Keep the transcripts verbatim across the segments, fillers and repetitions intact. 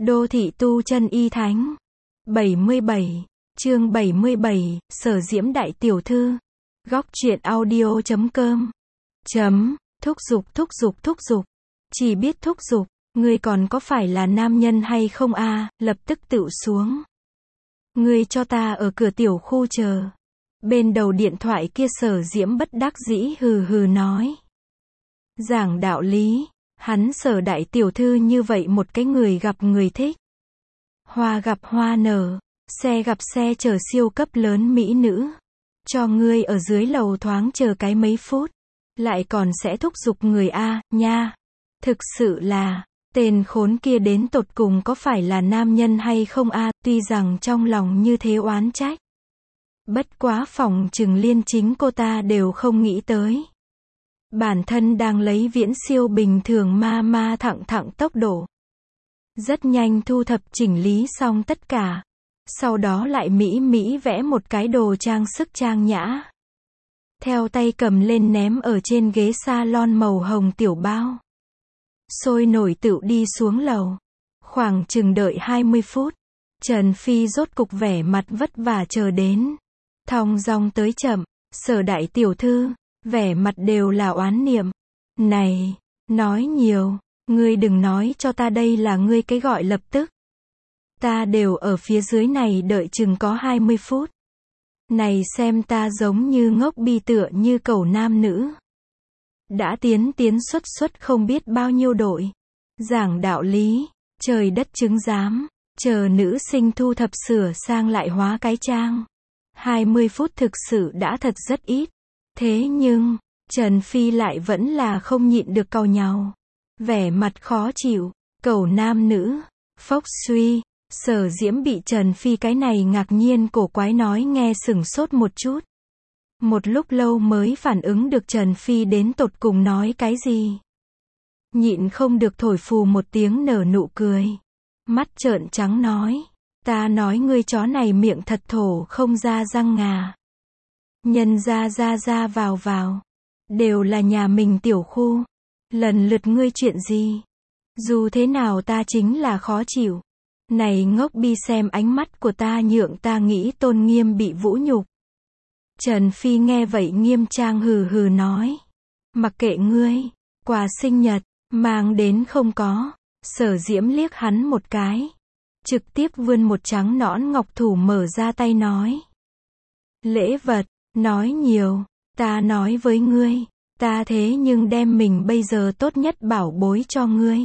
Đô thị tu chân y thánh. bảy mươi bảy. Chương bảy mươi bảy, Sở Diễm đại tiểu thư. Góc truyện audio chấm com. Chấm, thúc giục thúc giục thúc giục. Chỉ biết thúc giục, ngươi còn có phải là nam nhân hay không a, à, lập tức tựu xuống. Ngươi cho ta ở cửa tiểu khu chờ. Bên đầu điện thoại kia Sở Diễm bất đắc dĩ hừ hừ nói. Giảng đạo lý, hắn Sở đại tiểu thư như vậy một cái người gặp người thích. Hoa gặp hoa nở, xe gặp xe chở siêu cấp lớn mỹ nữ. Cho ngươi ở dưới lầu thoáng chờ cái mấy phút. Lại còn sẽ thúc giục người a, nha. Thực sự là, tên khốn kia đến tột cùng có phải là nam nhân hay không a, tuy rằng trong lòng như thế oán trách. Bất quá phòng chừng liên chính cô ta đều không nghĩ tới. Bản thân đang lấy viễn siêu bình thường ma ma thẳng thẳng tốc độ. Rất nhanh thu thập chỉnh lý xong tất cả. Sau đó lại mỹ mỹ vẽ một cái đồ trang sức trang nhã. Theo tay cầm lên ném ở trên ghế salon màu hồng tiểu bao. Sôi nổi tựu đi xuống lầu. Khoảng chừng đợi hai mươi phút. Trần Phi rốt cục vẻ mặt vất vả chờ đến. Thong dong tới chậm. Sở đại tiểu thư, vẻ mặt đều là oán niệm. Này, nói nhiều, ngươi đừng nói cho ta đây là ngươi cái gọi lập tức. Ta đều ở phía dưới này đợi chừng có hai mươi phút. Này xem ta giống như ngốc bi tựa như cẩu nam nữ. Đã tiến tiến xuất xuất không biết bao nhiêu đội. Giảng đạo lý, trời đất chứng giám, chờ nữ sinh thu thập sửa sang lại hóa cái trang. hai mươi phút thực sự đã thật rất ít. Thế nhưng, Trần Phi lại vẫn là không nhịn được cau nhàu. Vẻ mặt khó chịu, cẩu nam nữ, phốc suy. Sở Diễm bị Trần Phi cái này ngạc nhiên cổ quái nói nghe sửng sốt một chút. Một lúc lâu mới phản ứng được Trần Phi đến tột cùng nói cái gì. Nhịn không được thổi phù một tiếng nở nụ cười. Mắt trợn trắng nói. Ta nói ngươi chó này miệng thật thổ không ra răng ngà. Nhân ra ra ra vào vào. Đều là nhà mình tiểu khu. Lần lượt ngươi chuyện gì. Dù thế nào ta chính là khó chịu. Này ngốc bi xem ánh mắt của ta nhượng ta nghĩ tôn nghiêm bị vũ nhục. Trần Phi nghe vậy nghiêm trang hừ hừ nói. Mặc kệ ngươi, quà sinh nhật, mang đến không có. Sở Diễm liếc hắn một cái. Trực tiếp vươn một trắng nõn ngọc thủ mở ra tay nói. Lễ vật, nói nhiều, ta nói với ngươi, ta thế nhưng đem mình bây giờ tốt nhất bảo bối cho ngươi.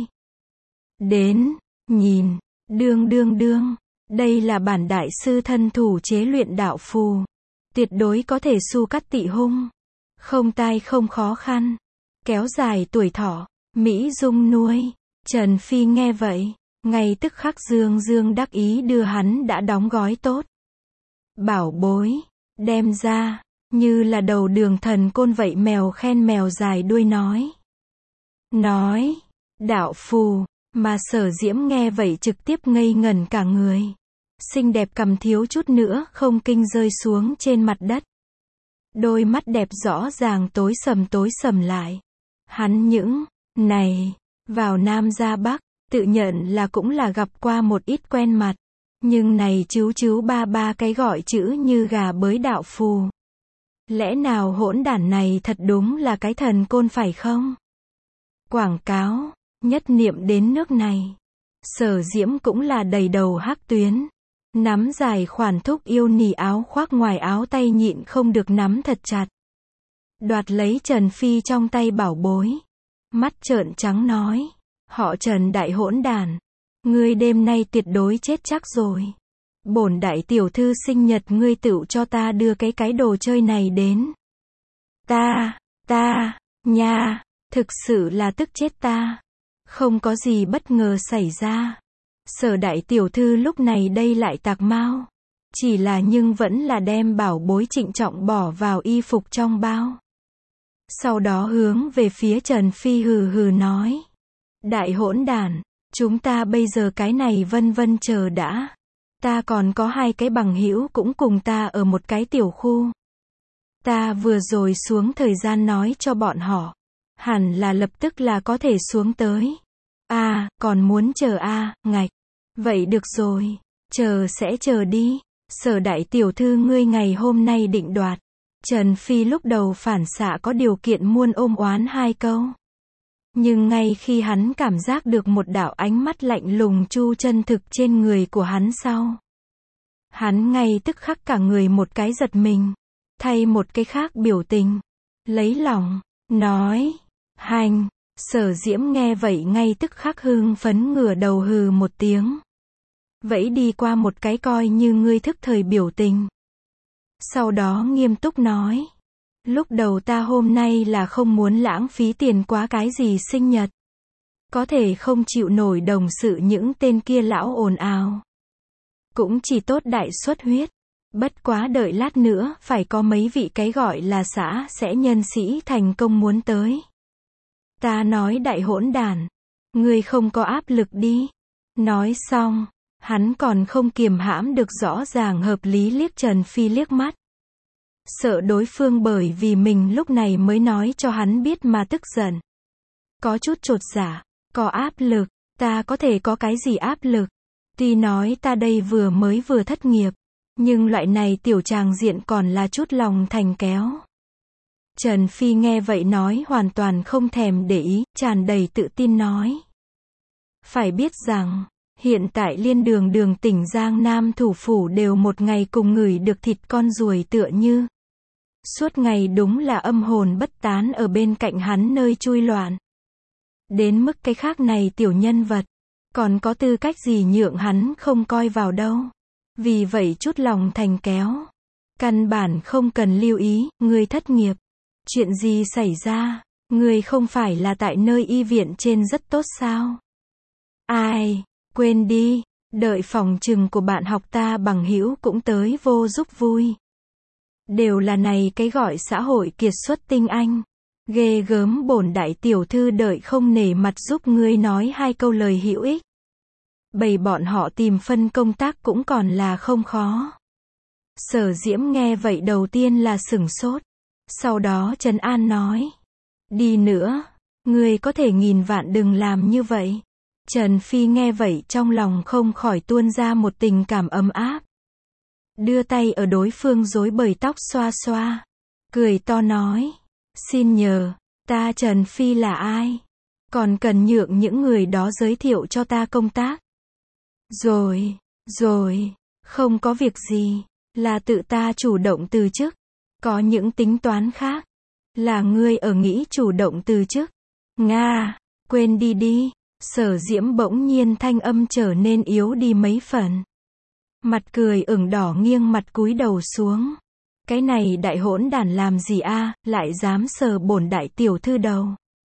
Đến, nhìn. Đương đương đương, đây là bản đại sư thân thủ chế luyện đạo phù. Tuyệt đối có thể su cắt tị hung. Không tai không khó khăn. Kéo dài tuổi thọ, Mỹ dung nuôi. Trần Phi nghe vậy, ngay tức khắc dương dương đắc ý đưa hắn đã đóng gói tốt. Bảo bối, đem ra, như là đầu đường thần côn vậy mèo khen mèo dài đuôi nói. Nói, đạo phù. Mà Sở Diễm nghe vậy trực tiếp ngây ngẩn cả người. Xinh đẹp cầm thiếu chút nữa không kinh rơi xuống trên mặt đất. Đôi mắt đẹp rõ ràng tối sầm tối sầm lại. Hắn những, này, vào Nam ra Bắc, tự nhận là cũng là gặp qua một ít quen mặt. Nhưng này chú chú ba ba cái gọi chữ như gà bới đạo phù. Lẽ nào hỗn đản này thật đúng là cái thần côn phải không? Quảng cáo. Nhất niệm đến nước này. Sở Diễm cũng là đầy đầu hắc tuyến. Nắm dài khoản thúc yêu nỉ áo khoác ngoài áo tay nhịn không được nắm thật chặt. Đoạt lấy Trần Phi trong tay bảo bối. Mắt trợn trắng nói. Họ Trần đại hỗn đản. Ngươi đêm nay tuyệt đối chết chắc rồi. Bổn đại tiểu thư sinh nhật ngươi tựu cho ta đưa cái cái đồ chơi này đến. Ta, ta, nha, thực sự là tức chết ta. Không có gì bất ngờ xảy ra. Sở đại tiểu thư lúc này đây lại tạc mau. Chỉ là nhưng vẫn là đem bảo bối trịnh trọng bỏ vào y phục trong bao. Sau đó hướng về phía Trần Phi hừ hừ nói. Đại hỗn đản, chúng ta bây giờ cái này vân vân chờ đã. Ta còn có hai cái bằng hữu cũng cùng ta ở một cái tiểu khu. Ta vừa rồi xuống thời gian nói cho bọn họ. Hẳn là lập tức là có thể xuống tới. À, còn muốn chờ a, à, ngạch. Vậy được rồi. Chờ sẽ chờ đi. Sở đại tiểu thư ngươi ngày hôm nay định đoạt. Trần Phi lúc đầu phản xạ có điều kiện muôn ôm oán hai câu. Nhưng ngay khi hắn cảm giác được một đạo ánh mắt lạnh lùng chu chân thực trên người của hắn sau. Hắn ngay tức khắc cả người một cái giật mình. Thay một cái khác biểu tình. Lấy lòng. Nói. Hành. Sở Diễm nghe vậy ngay tức khắc hưng phấn ngửa đầu hừ một tiếng. Vẫy đi qua một cái coi như ngươi thức thời biểu tình. Sau đó nghiêm túc nói. Lúc đầu ta hôm nay là không muốn lãng phí tiền quá cái gì sinh nhật. Có thể không chịu nổi đồng sự những tên kia lão ồn ào. Cũng chỉ tốt đại suất huyết. Bất quá đợi lát nữa, phải có mấy vị cái gọi là xã sẽ nhân sĩ thành công muốn tới. Ta nói đại hỗn đản. Ngươi không có áp lực đi. Nói xong, hắn còn không kiềm hãm được rõ ràng hợp lý liếc Trần Phi liếc mắt. Sợ đối phương bởi vì mình lúc này mới nói cho hắn biết mà tức giận. Có chút chột dạ, có áp lực, ta có thể có cái gì áp lực. Tuy nói ta đây vừa mới vừa thất nghiệp, nhưng loại này tiểu tràng diện còn là chút lòng thành kéo. Trần Phi nghe vậy nói hoàn toàn không thèm để ý, tràn đầy tự tin nói. Phải biết rằng, hiện tại liên đường đường tỉnh Giang Nam thủ phủ đều một ngày cùng ngửi được thịt con ruồi tựa như. Suốt ngày đúng là âm hồn bất tán ở bên cạnh hắn nơi chui loạn. Đến mức cái khác này tiểu nhân vật, còn có tư cách gì nhượng hắn không coi vào đâu. Vì vậy chút lòng thành kéo. Căn bản không cần lưu ý, ngươi thất nghiệp. Chuyện gì xảy ra, ngươi không phải là tại nơi y viện trên rất tốt sao? Ai, quên đi, đợi phòng trừng của bạn học ta bằng hữu cũng tới vô giúp vui. Đều là này cái gọi xã hội kiệt xuất tinh anh. Ghê gớm bổn đại tiểu thư đợi không nể mặt giúp ngươi nói hai câu lời hữu ích. Bầy bọn họ tìm phân công tác cũng còn là không khó. Sở Diễm nghe vậy đầu tiên là sửng sốt. Sau đó trấn an nói. Đi nữa, ngươi có thể nghìn vạn đừng làm như vậy. Trần Phi nghe vậy trong lòng không khỏi tuôn ra một tình cảm ấm áp. Đưa tay ở đối phương rối bời tóc xoa xoa. Cười to nói. Xin nhờ, ta Trần Phi là ai? Còn cần nhượng những người đó giới thiệu cho ta công tác. Rồi, rồi, không có việc gì. Là tự ta chủ động từ chức. Có những tính toán khác. Là ngươi ở nghĩ chủ động từ chức. Nga, quên đi đi. Sở Diễm bỗng nhiên thanh âm trở nên yếu đi mấy phần. Mặt cười ửng đỏ nghiêng mặt cúi đầu xuống. Cái này đại hỗn đản làm gì a, lại dám sờ bổn đại tiểu thư đầu.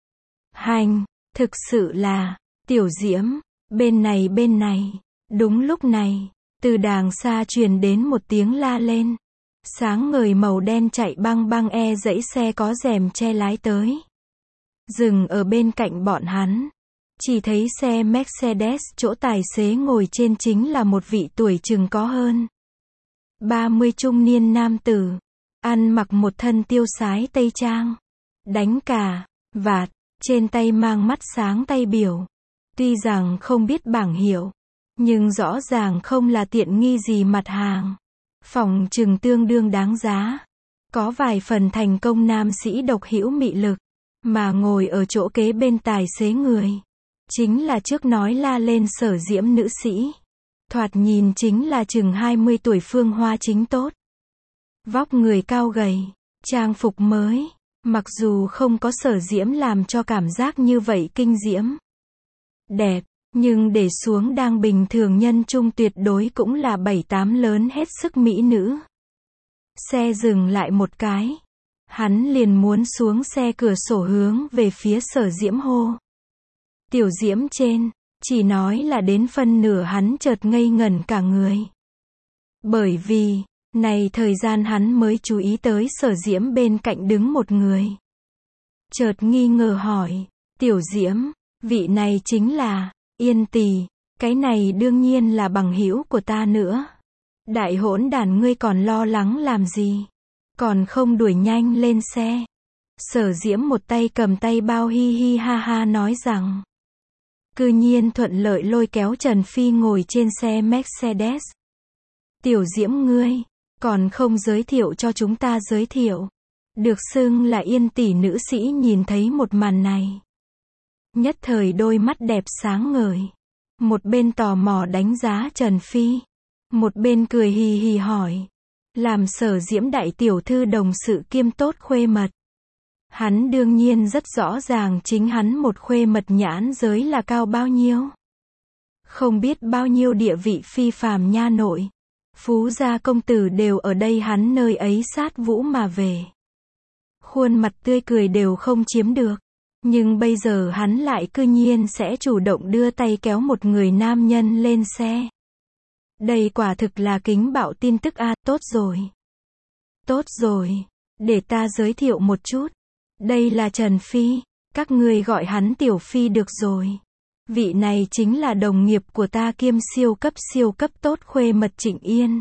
Hành, thực sự là, tiểu Diễm, bên này bên này. Đúng lúc này, từ đàng xa truyền đến một tiếng la lên. Sáng ngời màu đen chạy băng băng e dãy xe có rèm che lái tới. Dừng ở bên cạnh bọn hắn. Chỉ thấy xe Mercedes chỗ tài xế ngồi trên chính là một vị tuổi chừng có hơn ba mươi trung niên nam tử. Ăn mặc một thân tiêu sái tây trang. Đánh cà, vạt, trên tay mang mắt sáng tay biểu. Tuy rằng không biết bảng hiệu, nhưng rõ ràng không là tiện nghi gì mặt hàng. Phòng chừng tương đương đáng giá. Có vài phần thành công nam sĩ độc hữu mị lực. Mà ngồi ở chỗ kế bên tài xế người. Chính là trước nói la lên Sở Diễm nữ sĩ. Thoạt nhìn chính là chừng hai mươi tuổi phương hoa chính tốt. Vóc người cao gầy, trang phục mới. Mặc dù không có Sở Diễm làm cho cảm giác như vậy kinh diễm. Đẹp, nhưng để xuống đang bình thường nhân trung tuyệt đối cũng là bảy tám lớn hết sức mỹ nữ. Xe dừng lại một cái. Hắn liền muốn xuống xe cửa sổ hướng về phía Sở Diễm hô. Tiểu Diễm trên, chỉ nói là đến phân nửa hắn chợt ngây ngẩn cả người. Bởi vì, này thời gian hắn mới chú ý tới Sở Diễm bên cạnh đứng một người. Chợt nghi ngờ hỏi, Tiểu Diễm, vị này chính là, Yên Tỳ, cái này đương nhiên là bằng hữu của ta nữa. Đại hỗn đản ngươi còn lo lắng làm gì? Còn không đuổi nhanh lên xe. Sở Diễm một tay cầm tay bao hi hi ha ha nói rằng. cư nhiên thuận lợi lôi kéo Trần Phi ngồi trên xe Mercedes. Tiểu Diễm ngươi, còn không giới thiệu cho chúng ta giới thiệu. Được xưng là Yên tỷ nữ sĩ nhìn thấy một màn này. Nhất thời đôi mắt đẹp sáng ngời. Một bên tò mò đánh giá Trần Phi. Một bên cười hì hì hỏi. Làm Sở Diễm đại tiểu thư đồng sự kiêm tốt khuê mật. Hắn đương nhiên rất rõ ràng chính hắn một khuê mật nhãn giới là cao bao nhiêu. Không biết bao nhiêu địa vị phi phàm nha nội. Phú gia công tử đều ở đây hắn nơi ấy sát vũ mà về. Khuôn mặt tươi cười đều không chiếm được. Nhưng bây giờ hắn lại cư nhiên sẽ chủ động đưa tay kéo một người nam nhân lên xe. Đây quả thực là kính bạo tin tức a. Tốt rồi. Tốt rồi. Để ta giới thiệu một chút. Đây là Trần Phi. Các ngươi gọi hắn Tiểu Phi được rồi. Vị này chính là đồng nghiệp của ta kiêm siêu cấp siêu cấp tốt khuê mật Trịnh Yên.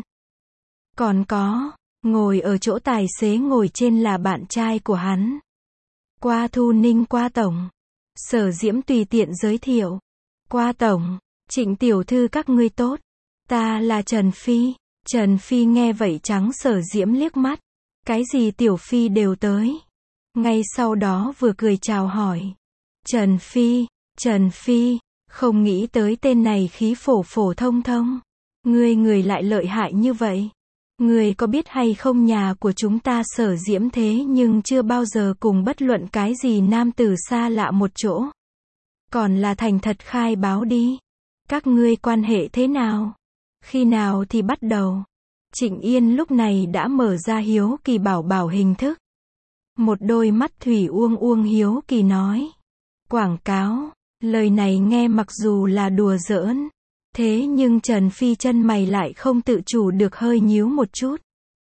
Còn có, ngồi ở chỗ tài xế ngồi trên là bạn trai của hắn. Qua Thu Ninh qua tổng. Sở Diễm tùy tiện giới thiệu. Qua tổng, Trịnh tiểu thư các ngươi tốt. Ta là Trần Phi. Trần Phi nghe vậy trắng Sở Diễm liếc mắt. Cái gì Tiểu Phi đều tới. Ngay sau đó vừa cười chào hỏi. Trần Phi, Trần Phi, không nghĩ tới tên này khí phổ phổ thông thông. Ngươi người lại lợi hại như vậy. Ngươi có biết hay không nhà của chúng ta Sở Diễm thế nhưng chưa bao giờ cùng bất luận cái gì nam tử xa lạ một chỗ. Còn là thành thật khai báo đi. Các ngươi quan hệ thế nào? Khi nào thì bắt đầu? Trịnh Yên lúc này đã mở ra hiếu kỳ bảo bảo hình thức. Một đôi mắt thủy uông uông hiếu kỳ nói. Quảng cáo, lời này nghe mặc dù là đùa giỡn. Thế nhưng Trần Phi chân mày lại không tự chủ được hơi nhíu một chút.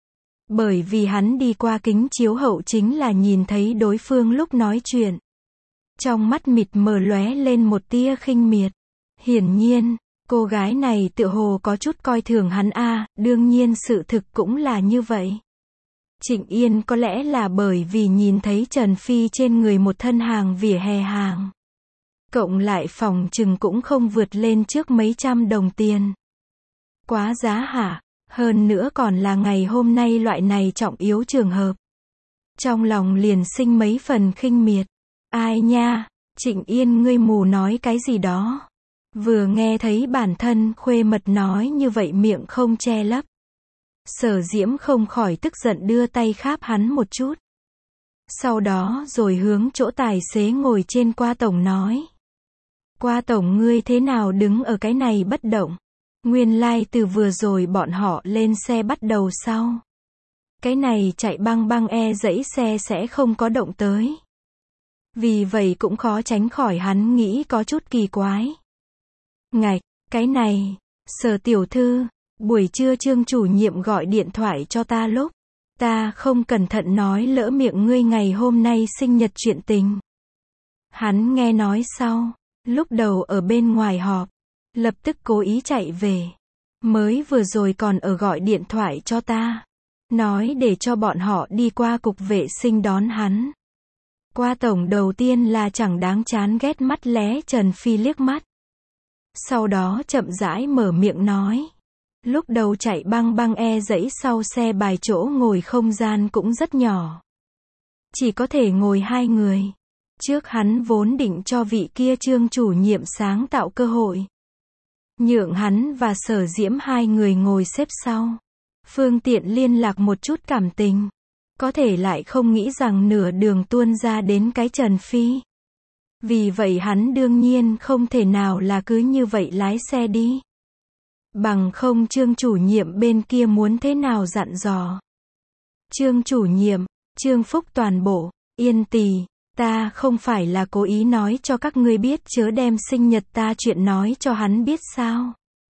Bởi vì hắn đi qua kính chiếu hậu chính là nhìn thấy đối phương lúc nói chuyện. Trong mắt mịt mờ lóe lên một tia khinh miệt. Hiển nhiên, cô gái này tựa hồ có chút coi thường hắn a, đương nhiên sự thực cũng là như vậy. Trịnh Yên có lẽ là bởi vì nhìn thấy Trần Phi trên người một thân hàng vỉa hè hàng. Cộng lại phòng chừng cũng không vượt lên trước mấy trăm đồng tiền. Quá giá hả? Hơn nữa còn là ngày hôm nay loại này trọng yếu trường hợp. Trong lòng liền sinh mấy phần khinh miệt. Ai nha, Trịnh Yên ngươi mù nói cái gì đó. Vừa nghe thấy bản thân khuê mật nói như vậy miệng không che lấp. Sở Diễm không khỏi tức giận đưa tay kháp hắn một chút. Sau đó rồi hướng chỗ tài xế ngồi trên Qua tổng nói. Qua tổng ngươi thế nào đứng ở cái này bất động? Nguyên lai like từ vừa rồi bọn họ lên xe bắt đầu sau. Cái này chạy băng băng e dãy xe sẽ không có động tới. Vì vậy cũng khó tránh khỏi hắn nghĩ có chút kỳ quái. Ngạch, cái này, Sở tiểu thư, buổi trưa Trương chủ nhiệm gọi điện thoại cho ta lúc. Ta không cẩn thận nói lỡ miệng ngươi ngày hôm nay sinh nhật chuyện tình. Hắn nghe nói sau. Lúc đầu ở bên ngoài họp, lập tức cố ý chạy về. Mới vừa rồi còn ở gọi điện thoại cho ta. Nói để cho bọn họ đi qua cục vệ sinh đón hắn. Qua tổng đầu tiên là chẳng đáng chán ghét mắt lé Trần Phi liếc mắt. Sau đó chậm rãi mở miệng nói. Lúc đầu chạy băng băng e dãy sau xe bài chỗ ngồi không gian cũng rất nhỏ. Chỉ có thể ngồi hai người. Trước hắn vốn định cho vị kia Trương chủ nhiệm sáng tạo cơ hội. Nhượng hắn và Sở Diễm hai người ngồi xếp sau. Phương tiện liên lạc một chút cảm tình. Có thể lại không nghĩ rằng nửa đường tuôn ra đến cái Trần Phi. Vì vậy hắn đương nhiên không thể nào là cứ như vậy lái xe đi. Bằng không Trương chủ nhiệm bên kia muốn thế nào dặn dò. Trương chủ nhiệm, Trương Phúc toàn bộ, Yên tỷ. Ta không phải là cố ý nói cho các ngươi biết chớ đem sinh nhật ta chuyện nói cho hắn biết sao.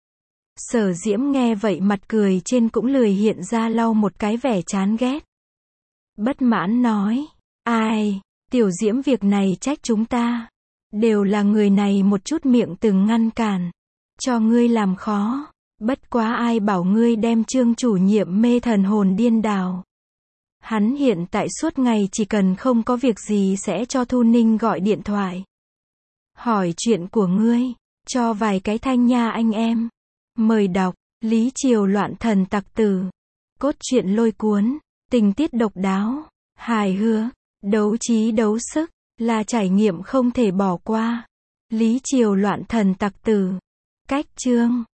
Sở Diễm nghe vậy mặt cười trên cũng lười hiện ra lau một cái vẻ chán ghét. Bất mãn nói, ai, Tiểu Diễm việc này trách chúng ta. Đều là người này một chút miệng từng ngăn cản. Cho ngươi làm khó. Bất quá ai bảo ngươi đem Trương chủ nhiệm mê thần hồn điên đảo. Hắn hiện tại suốt ngày chỉ cần không có việc gì sẽ cho Thu Ninh gọi điện thoại. Hỏi chuyện của ngươi, cho vài cái thanh nha anh em. Mời đọc, Lý Triều loạn thần tặc tử. Cốt truyện lôi cuốn, tình tiết độc đáo, hài hước, đấu trí đấu sức, là trải nghiệm không thể bỏ qua. Lý Triều loạn thần tặc tử. Cách chương